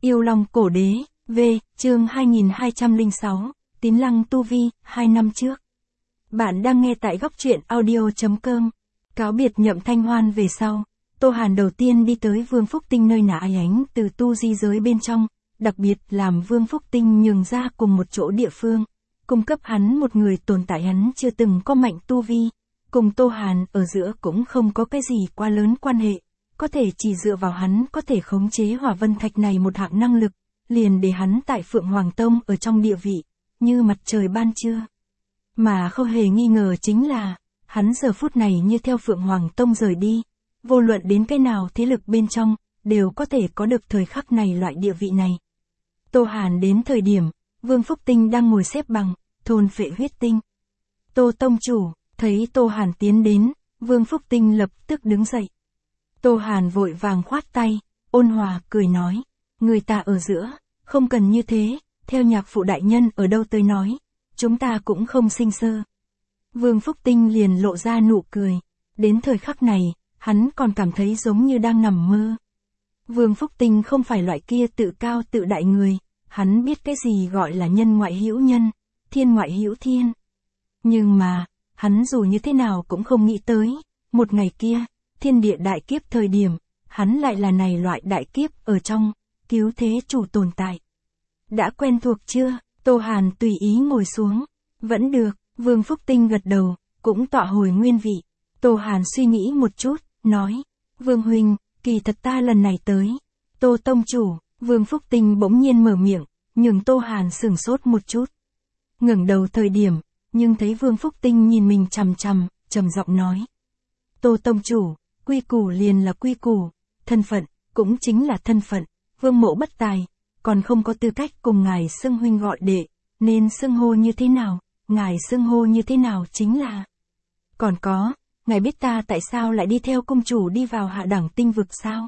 Yêu Long Cổ Đế, V, chương 2206, Tín Lăng Tu Vi, 2 năm trước. Bạn đang nghe tại góc truyện audio.com. Cáo biệt Nhậm Thanh Hoan về sau, Tô Hàn đầu tiên đi tới Vương Phúc Tinh nơi nã ánh từ tu di giới bên trong, đặc biệt làm Vương Phúc Tinh nhường ra cùng một chỗ địa phương, cung cấp hắn một người tồn tại hắn chưa từng có mạnh tu vi, cùng Tô Hàn ở giữa cũng không có cái gì quá lớn quan hệ, có thể chỉ dựa vào hắn có thể khống chế Hỏa Vân Thạch này một hạng năng lực, liền để hắn tại Phượng Hoàng Tông ở trong địa vị, như mặt trời ban trưa. Mà không hề nghi ngờ chính là, hắn giờ phút này như theo Phượng Hoàng Tông rời đi, vô luận đến cái nào thế lực bên trong, đều có thể có được thời khắc này loại địa vị này. Tô Hàn đến thời điểm, Vương Phúc Tinh đang ngồi xếp bằng, thôn phệ huyết tinh. Tô Tông Chủ, thấy Tô Hàn tiến đến, Vương Phúc Tinh lập tức đứng dậy. Tô Hàn vội vàng khoát tay, ôn hòa cười nói, người ta ở giữa, không cần như thế, theo nhạc phụ đại nhân ở đâu tới nói, chúng ta cũng không sinh sơ. Vương Phúc Tinh liền lộ ra nụ cười, đến thời khắc này, hắn còn cảm thấy giống như đang nằm mơ. Vương Phúc Tinh không phải loại kia tự cao tự đại người, hắn biết cái gì gọi là nhân ngoại hữu nhân, thiên ngoại hữu thiên. Nhưng mà, hắn dù như thế nào cũng không nghĩ tới, một ngày kia, thiên địa đại kiếp thời điểm, hắn lại là này loại đại kiếp ở trong, cứu thế chủ tồn tại. Đã quen thuộc chưa? Tô Hàn tùy ý ngồi xuống. Vẫn được, Vương Phúc Tinh gật đầu, cũng tọa hồi nguyên vị. Tô Hàn suy nghĩ một chút, nói, Vương Huynh, kỳ thật ta lần này tới. Tô Tông Chủ, Vương Phúc Tinh bỗng nhiên mở miệng, nhưng Tô Hàn sửng sốt một chút. Ngẩng đầu thời điểm, nhưng thấy Vương Phúc Tinh nhìn mình chằm chằm, trầm giọng nói. Tô Tông Chủ, quy củ liền là quy củ, thân phận, cũng chính là thân phận, Vương Mộ bất tài, còn không có tư cách cùng ngài xưng huynh gọi đệ, nên xưng hô như thế nào, ngài xưng hô như thế nào chính là. Còn có, ngài biết ta tại sao lại đi theo công chủ đi vào hạ đẳng tinh vực sao?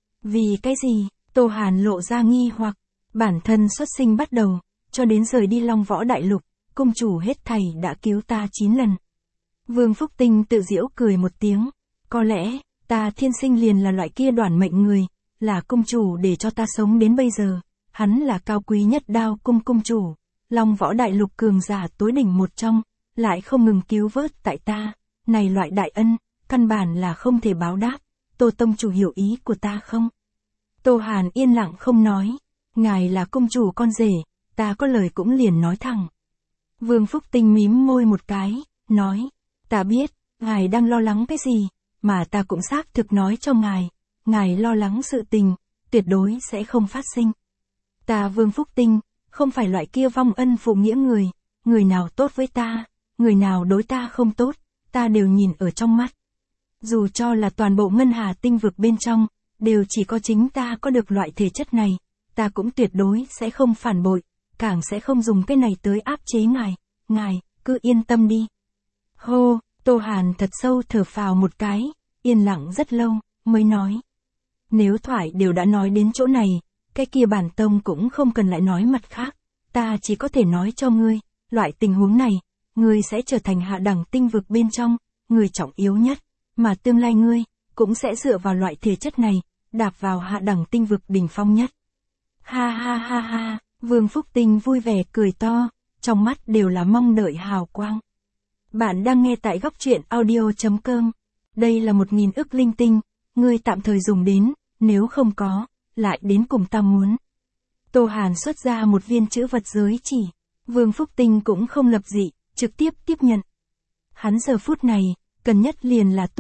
Vì cái gì? Tô Hàn lộ ra nghi hoặc, bản thân xuất sinh bắt đầu, cho đến rời đi Long Võ Đại Lục, công chủ hết thảy đã cứu ta 9 lần. Vương Phúc Tinh tự giễu cười một tiếng, có lẽ, ta thiên sinh liền là loại kia đoản mệnh người, là công chủ để cho ta sống đến bây giờ, hắn là cao quý nhất Đao Cung công chủ, Long Võ Đại Lục cường giả tối đỉnh một trong, lại không ngừng cứu vớt tại ta, này loại đại ân, căn bản là không thể báo đáp, Tô Tông Chủ hiểu ý của ta không? Tô Hàn yên lặng không nói, ngài là công chủ con rể, ta có lời cũng liền nói thẳng. Vương Phúc Tinh mím môi một cái, nói, ta biết, ngài đang lo lắng cái gì, mà ta cũng xác thực nói cho ngài lo lắng sự tình, tuyệt đối sẽ không phát sinh. Ta Vương Phúc Tinh, không phải loại kia vong ân phụ nghĩa người nào tốt với ta, người nào đối ta không tốt, ta đều nhìn ở trong mắt. Dù cho là toàn bộ Ngân Hà tinh vực bên trong, đều chỉ có chính ta có được loại thể chất này, ta cũng tuyệt đối sẽ không phản bội, càng sẽ không dùng cái này tới áp chế ngài cứ yên tâm đi. Hô, Tô Hàn thật sâu thở phào một cái, yên lặng rất lâu, mới nói. Nếu thoại đều đã nói đến chỗ này, cái kia bản tông cũng không cần lại nói mặt khác, ta chỉ có thể nói cho ngươi, loại tình huống này, ngươi sẽ trở thành hạ đẳng tinh vực bên trong, người trọng yếu nhất, mà tương lai ngươi, cũng sẽ dựa vào loại thể chất này, đạp vào hạ đẳng tinh vực đỉnh phong nhất. Ha ha ha ha, Vương Phúc Tinh vui vẻ cười to, trong mắt đều là mong đợi hào quang. Bạn đang nghe tại góc truyện audio.com. Đây là 1000 ức linh tinh, ngươi tạm thời dùng đến, nếu không có, lại đến cùng ta muốn. Tô Hàn xuất ra một viên chữ vật giới chỉ, Vương Phúc Tinh cũng không lập dị, trực tiếp tiếp nhận. Hắn giờ phút này, cần nhất liền là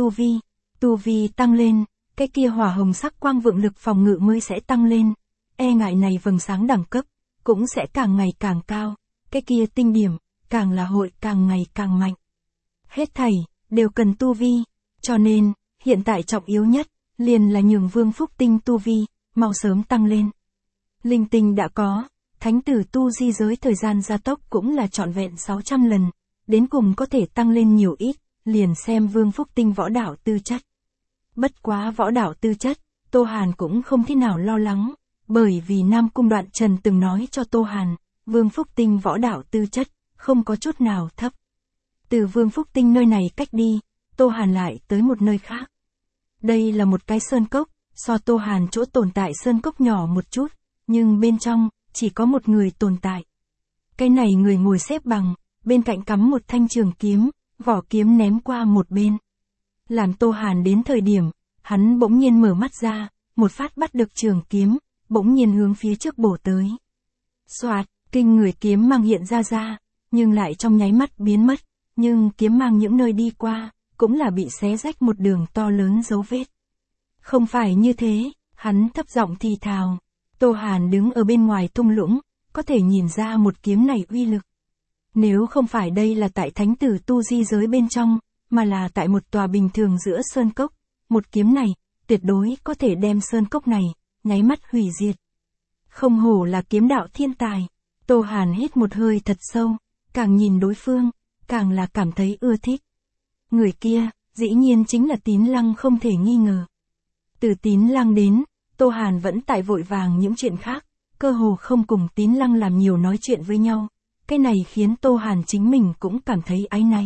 tu vi tăng lên, cái kia hỏa hồng sắc quang vượng lực phòng ngự mới sẽ tăng lên, e ngại này vầng sáng đẳng cấp, cũng sẽ càng ngày càng cao, cái kia tinh điểm, càng là hội càng ngày càng mạnh. Hết thảy, đều cần tu vi, cho nên, hiện tại trọng yếu nhất, liền là nhường Vương Phúc Tinh tu vi, mau sớm tăng lên. Linh tinh đã có, thánh tử tu di giới thời gian gia tốc cũng là trọn vẹn 600 lần, đến cùng có thể tăng lên nhiều ít, liền xem Vương Phúc Tinh võ đạo tư chất. Bất quá võ đạo tư chất, Tô Hàn cũng không thế nào lo lắng, bởi vì Nam Cung Đoạn Trần từng nói cho Tô Hàn, Vương Phúc Tinh võ đạo tư chất, không có chút nào thấp. Từ Vương Phúc Tinh nơi này cách đi, Tô Hàn lại tới một nơi khác. Đây là một cái sơn cốc, so Tô Hàn chỗ tồn tại sơn cốc nhỏ một chút, nhưng bên trong, chỉ có một người tồn tại. Cái này người ngồi xếp bằng, bên cạnh cắm một thanh trường kiếm, vỏ kiếm ném qua một bên. Làm Tô Hàn đến thời điểm, hắn bỗng nhiên mở mắt ra, một phát bắt được trường kiếm, bỗng nhiên hướng phía trước bổ tới. Xoạt, kinh người kiếm mang hiện ra, nhưng lại trong nháy mắt biến mất, nhưng kiếm mang những nơi đi qua, cũng là bị xé rách một đường to lớn dấu vết. Không phải như thế, hắn thấp giọng thì thào. Tô Hàn đứng ở bên ngoài thung lũng, có thể nhìn ra một kiếm này uy lực. Nếu không phải đây là tại thánh tử tu di giới bên trong, mà là tại một tòa bình thường giữa sơn cốc, một kiếm này, tuyệt đối có thể đem sơn cốc này, nháy mắt hủy diệt. Không hổ là kiếm đạo thiên tài. Tô Hàn hít một hơi thật sâu, càng nhìn đối phương, càng là cảm thấy ưa thích. Người kia, dĩ nhiên chính là Tín Lăng không thể nghi ngờ. Từ Tín Lăng đến, Tô Hàn vẫn tại vội vàng những chuyện khác, cơ hồ không cùng Tín Lăng làm nhiều nói chuyện với nhau. Cái này khiến Tô Hàn chính mình cũng cảm thấy áy náy.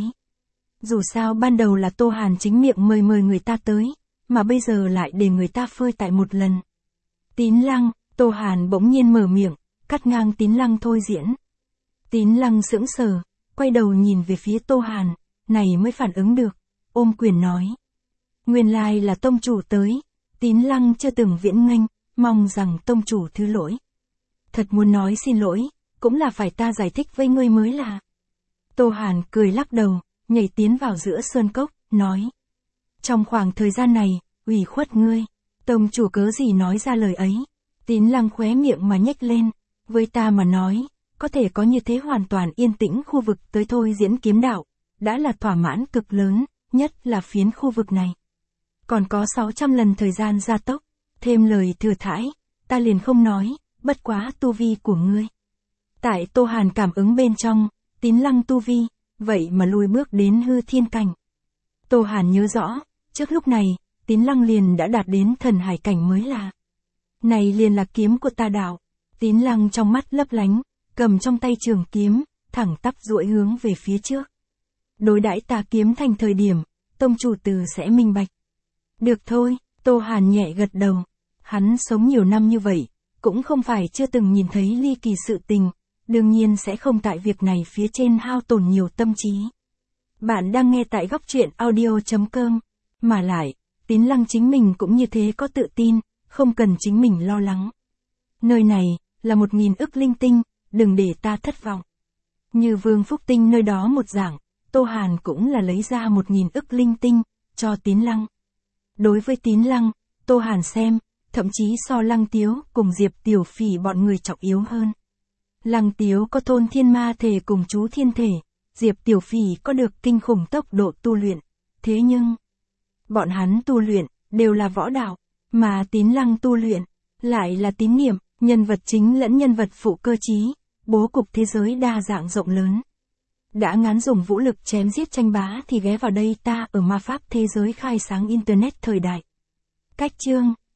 Dù sao ban đầu là Tô Hàn chính miệng mời người ta tới, mà bây giờ lại để người ta phơi tại một lần. Tín Lăng, Tô Hàn bỗng nhiên mở miệng, cắt ngang Tín Lăng thôi diễn. Tín Lăng sững sờ, quay đầu nhìn về phía Tô Hàn, này mới phản ứng được, ôm quyền nói. Nguyên lai là tông chủ tới, Tín Lăng chưa từng viễn nghênh, mong rằng tông chủ thứ lỗi. Thật muốn nói xin lỗi, cũng là phải ta giải thích với ngươi mới là. Tô Hàn cười lắc đầu, nhảy tiến vào giữa sơn cốc, nói. Trong khoảng thời gian này, ủy khuất ngươi, tông chủ cớ gì nói ra lời ấy. Tín Lăng khóe miệng mà nhếch lên, với ta mà nói, có thể có như thế hoàn toàn yên tĩnh khu vực tới thôi diễn kiếm đạo, đã là thỏa mãn cực lớn, nhất là phiến khu vực này. Còn có 600 lần thời gian gia tốc, thêm lời thừa thãi, ta liền không nói, bất quá tu vi của ngươi. Tại Tô Hàn cảm ứng bên trong, Tín Lăng tu vi, vậy mà lùi bước đến hư thiên cảnh. Tô Hàn nhớ rõ, trước lúc này, Tín Lăng liền đã đạt đến thần hải cảnh mới là. Này liền là kiếm của ta đạo. Tín Lăng trong mắt lấp lánh, cầm trong tay trường kiếm, thẳng tắp duỗi hướng về phía trước. Đối đãi ta kiếm thành thời điểm, tông chủ từ sẽ minh bạch. Được thôi, Tô Hàn nhẹ gật đầu. Hắn sống nhiều năm như vậy, cũng không phải chưa từng nhìn thấy ly kỳ sự tình, đương nhiên sẽ không tại việc này phía trên hao tổn nhiều tâm trí. Bạn đang nghe tại góc truyện audio.com, mà lại, Tín Lăng chính mình cũng như thế có tự tin, không cần chính mình lo lắng. Nơi này, là 1000 ức linh tinh, đừng để ta thất vọng. Như Vương Phúc Tinh nơi đó một dạng, Tô Hàn cũng là lấy ra 1000 ức linh tinh, cho Tín Lăng. Đối với Tín Lăng, Tô Hàn xem, thậm chí so Lăng Tiếu cùng Diệp Tiểu Phỉ bọn người trọng yếu hơn. Lăng Tiếu có thôn thiên ma thể cùng chú thiên thể, Diệp Tiểu Phỉ có được kinh khủng tốc độ tu luyện. Thế nhưng, bọn hắn tu luyện, đều là võ đạo, mà Tín Lăng tu luyện, lại là tín niệm, nhân vật chính lẫn nhân vật phụ cơ trí, bố cục thế giới đa dạng rộng lớn. Đã ngán dùng vũ lực chém giết tranh bá thì ghé vào đây ta ở ma pháp thế giới khai sáng Internet thời đại. Cách chương